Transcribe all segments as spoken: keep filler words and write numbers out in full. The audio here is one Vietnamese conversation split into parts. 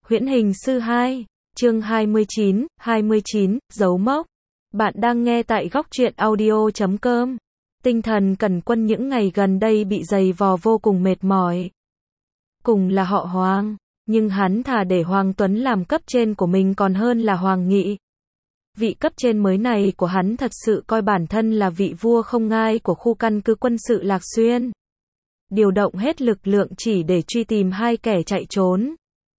Huyễn hình sư hai, chương hai mươi chín, hai mươi chín, dấu mốc. Bạn đang nghe tại góc truyện audio chấm com. Tinh thần Cẩn Quân những ngày gần đây bị dày vò vô cùng mệt mỏi. Cùng là họ Hoàng, nhưng hắn thà để Hoàng Tuấn làm cấp trên của mình còn hơn là Hoàng Nghị. Vị cấp trên mới này của hắn thật sự coi bản thân là vị vua không ngai của khu căn cứ quân sự Lạc Xuyên. Điều động hết lực lượng chỉ để truy tìm hai kẻ chạy trốn.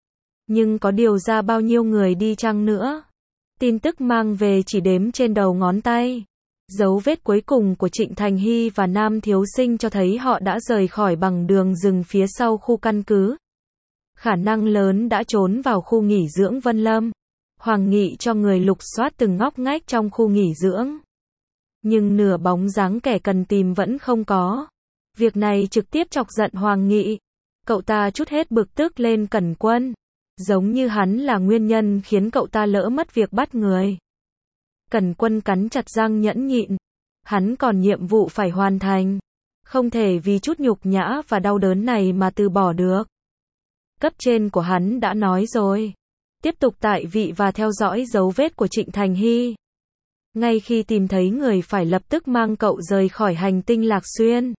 Nhưng có điều ra bao nhiêu người đi chăng nữa? Tin tức mang về chỉ đếm trên đầu ngón tay. Dấu vết cuối cùng của Trịnh Thành Hy và Nam Thiếu Sinh cho thấy họ đã rời khỏi bằng đường rừng phía sau khu căn cứ. Khả năng lớn đã trốn vào khu nghỉ dưỡng Vân Lâm. Hoàng Nghị cho người lục soát từng ngóc ngách trong khu nghỉ dưỡng. Nhưng nửa bóng dáng kẻ cần tìm vẫn không có. Việc này trực tiếp chọc giận Hoàng Nghị. Cậu ta trút hết bực tức lên Cẩn Quân. Giống như hắn là nguyên nhân khiến cậu ta lỡ mất việc bắt người. Cẩn Quân cắn chặt răng nhẫn nhịn. Hắn còn nhiệm vụ phải hoàn thành. Không thể vì chút nhục nhã và đau đớn này mà từ bỏ được. Cấp trên của hắn đã nói rồi. Tiếp tục tại vị và theo dõi dấu vết của Trịnh Thành Hy. Ngay khi tìm thấy người phải lập tức mang cậu rời khỏi hành tinh Lạc Xuyên.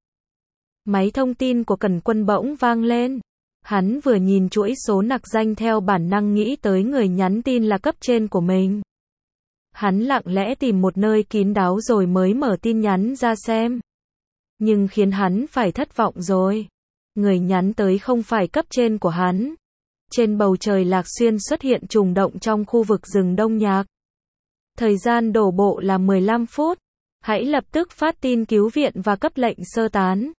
Máy thông tin của Cẩn Quân bỗng vang lên. Hắn vừa nhìn chuỗi số nặc danh theo bản năng nghĩ tới người nhắn tin là cấp trên của mình. Hắn lặng lẽ tìm một nơi kín đáo rồi mới mở tin nhắn ra xem. Nhưng khiến hắn phải thất vọng rồi. Người nhắn tới không phải cấp trên của hắn. Trên bầu trời Lạc Xuyên xuất hiện trùng động trong khu vực rừng Đông Nhạc. Thời gian đổ bộ là mười lăm phút. Hãy lập tức phát tin cứu viện và cấp lệnh sơ tán.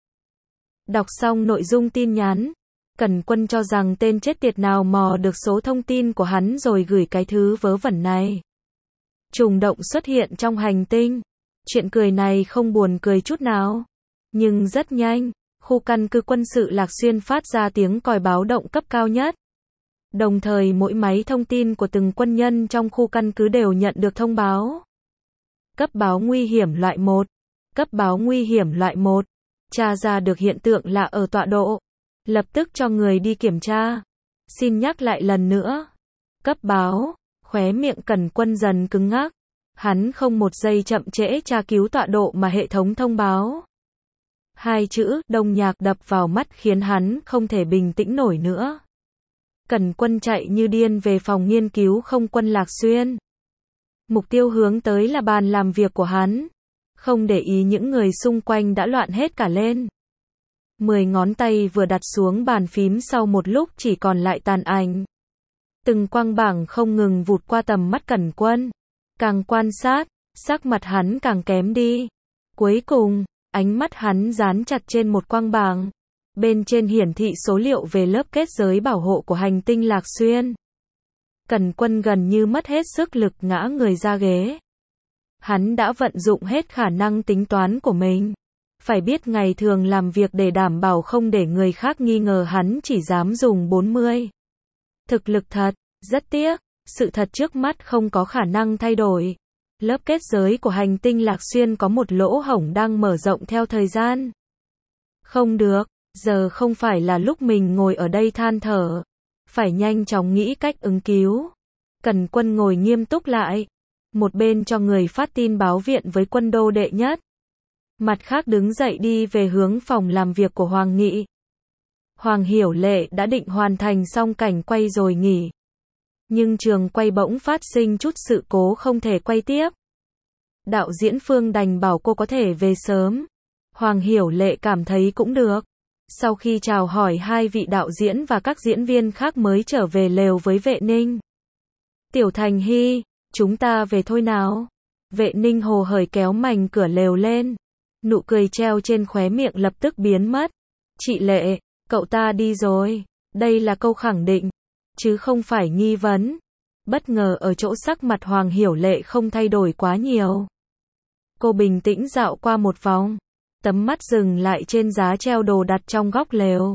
Đọc xong nội dung tin nhắn. Cẩn Quân cho rằng tên chết tiệt nào mò được số thông tin của hắn rồi gửi cái thứ vớ vẩn này. Trùng động xuất hiện trong hành tinh. Chuyện cười này không buồn cười chút nào. Nhưng rất nhanh, khu căn cứ quân sự Lạc Xuyên phát ra tiếng còi báo động cấp cao nhất. Đồng thời mỗi máy thông tin của từng quân nhân trong khu căn cứ đều nhận được thông báo. Cấp báo nguy hiểm loại một. Cấp báo nguy hiểm loại một. Tra ra được hiện tượng lạ ở tọa độ. Lập tức cho người đi kiểm tra. Xin nhắc lại lần nữa. Cấp báo. Khóe miệng Cẩn Quân dần cứng ngắc. Hắn không một giây chậm trễ tra cứu tọa độ mà hệ thống thông báo. Hai chữ Đông Nhạc đập vào mắt khiến hắn không thể bình tĩnh nổi nữa. Cẩn Quân chạy như điên về phòng nghiên cứu không quân Lạc Xuyên. Mục tiêu hướng tới là bàn làm việc của hắn. Không để ý những người xung quanh đã loạn hết cả lên. Mười ngón tay vừa đặt xuống bàn phím sau một lúc chỉ còn lại tàn ảnh. Từng quang bảng không ngừng vụt qua tầm mắt Cẩn Quân. Càng quan sát, sắc mặt hắn càng kém đi. Cuối cùng, ánh mắt hắn dán chặt trên một quang bảng. Bên trên hiển thị số liệu về lớp kết giới bảo hộ của hành tinh Lạc Xuyên. Cẩn Quân gần như mất hết sức lực ngã người ra ghế. Hắn đã vận dụng hết khả năng tính toán của mình. Phải biết ngày thường làm việc để đảm bảo không để người khác nghi ngờ hắn chỉ dám dùng bốn mươi. Thực lực thật, rất tiếc, sự thật trước mắt không có khả năng thay đổi. Lớp kết giới của hành tinh Lạc Xuyên có một lỗ hổng đang mở rộng theo thời gian. Không được, giờ không phải là lúc mình ngồi ở đây than thở. Phải nhanh chóng nghĩ cách ứng cứu. Cẩn Quân ngồi nghiêm túc lại. Một bên cho người phát tin báo viện với quân đô đệ nhất. Mặt khác đứng dậy đi về hướng phòng làm việc của Hoàng Nghị. Hoàng Hiểu Lệ đã định hoàn thành xong cảnh quay rồi nghỉ. Nhưng trường quay bỗng phát sinh chút sự cố không thể quay tiếp. Đạo diễn Phương đành bảo cô có thể về sớm. Hoàng Hiểu Lệ cảm thấy cũng được. Sau khi chào hỏi hai vị đạo diễn và các diễn viên khác mới trở về lều với Vệ Ninh. Tiểu Thành Hy, chúng ta về thôi nào. Vệ Ninh hồ hởi kéo mành cửa lều lên. Nụ cười treo trên khóe miệng lập tức biến mất. Chị Lệ, cậu ta đi rồi. Đây là câu khẳng định, chứ không phải nghi vấn. Bất ngờ ở chỗ sắc mặt Hoàng Hiểu Lệ không thay đổi quá nhiều. Cô bình tĩnh dạo qua một vòng. Tấm mắt dừng lại trên giá treo đồ đặt trong góc lều.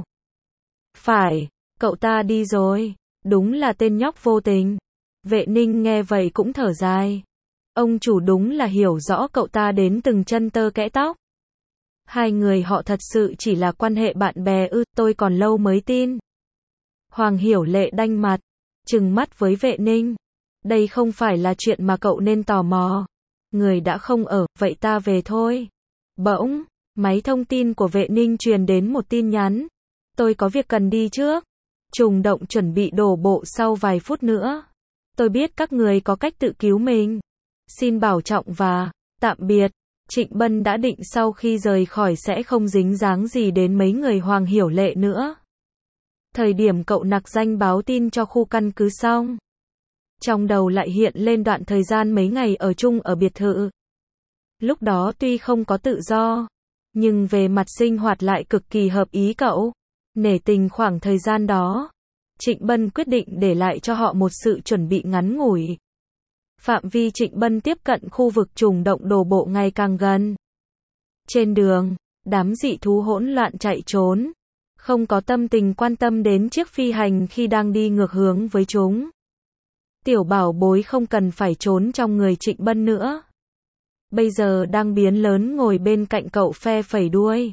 Phải, cậu ta đi rồi. Đúng là tên nhóc vô tình. Vệ Ninh nghe vậy cũng thở dài. Ông chủ đúng là hiểu rõ cậu ta đến từng chân tơ kẽ tóc. Hai người họ thật sự chỉ là quan hệ bạn bè ư, tôi còn lâu mới tin. Hoàng Hiểu Lệ đanh mặt. trừng mắt với Vệ Ninh. Đây không phải là chuyện mà cậu nên tò mò. Người đã không ở, vậy ta về thôi. Bỗng, máy thông tin của Vệ Ninh truyền đến một tin nhắn. Tôi có việc cần đi trước. Trùng Động chuẩn bị đổ bộ sau vài phút nữa. Tôi biết các người có cách tự cứu mình. Xin bảo trọng và tạm biệt. Trịnh Bân đã định sau khi rời khỏi sẽ không dính dáng gì đến mấy người Hoàng Hiểu Lệ nữa. Thời điểm cậu nặc danh báo tin cho khu căn cứ xong, trong đầu lại hiện lên đoạn thời gian mấy ngày ở chung ở biệt thự. Lúc đó tuy không có tự do, nhưng về mặt sinh hoạt lại cực kỳ hợp ý cậu. Nể tình khoảng thời gian đó, Trịnh Bân quyết định để lại cho họ một sự chuẩn bị ngắn ngủi. Phạm vi Trịnh Bân tiếp cận khu vực Trùng Động đổ bộ ngày càng gần. Trên đường, đám dị thú hỗn loạn chạy trốn, không có tâm tình quan tâm đến chiếc phi hành khi đang đi ngược hướng với chúng. Tiểu bảo bối không cần phải trốn trong người Trịnh Bân nữa. Bây giờ đang biến lớn ngồi bên cạnh cậu phe phẩy đuôi.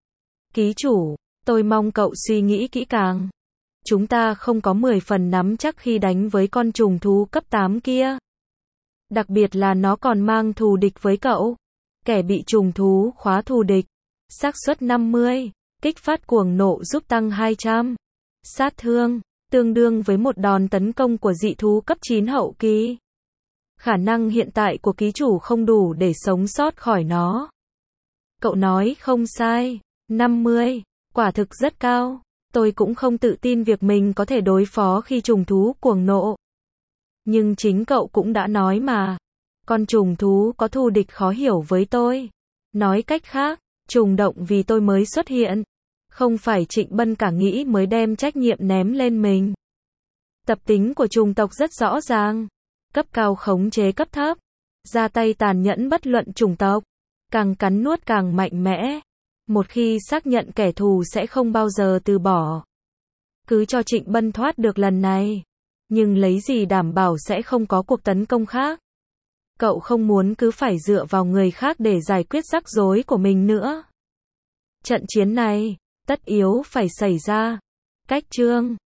Ký chủ, tôi mong cậu suy nghĩ kỹ càng. Chúng ta không có mười phần nắm chắc khi đánh với con trùng thú cấp tám kia. Đặc biệt là nó còn mang thù địch với cậu. Kẻ bị trùng thú khóa thù địch. Xác suất năm mươi. Kích phát cuồng nộ giúp tăng hai trăm. Sát thương, tương đương với một đòn tấn công của dị thú cấp chín hậu kỳ. Khả năng hiện tại của ký chủ không đủ để sống sót khỏi nó. Cậu nói không sai. năm mươi. Quả thực rất cao. Tôi cũng không tự tin việc mình có thể đối phó khi trùng thú cuồng nộ. Nhưng chính cậu cũng đã nói mà. Con trùng thú có thù địch khó hiểu với tôi. Nói cách khác, Trùng Động vì tôi mới xuất hiện. Không phải Trịnh Bân cả nghĩ mới đem trách nhiệm ném lên mình. Tập tính của trùng tộc rất rõ ràng. Cấp cao khống chế cấp thấp. Ra tay tàn nhẫn bất luận chủng tộc. Càng cắn nuốt càng mạnh mẽ. Một khi xác nhận kẻ thù sẽ không bao giờ từ bỏ. Cứ cho Trịnh Bân thoát được lần này. Nhưng lấy gì đảm bảo sẽ không có cuộc tấn công khác. Cậu không muốn cứ phải dựa vào người khác để giải quyết rắc rối của mình nữa. Trận chiến này, tất yếu phải xảy ra. Cách chương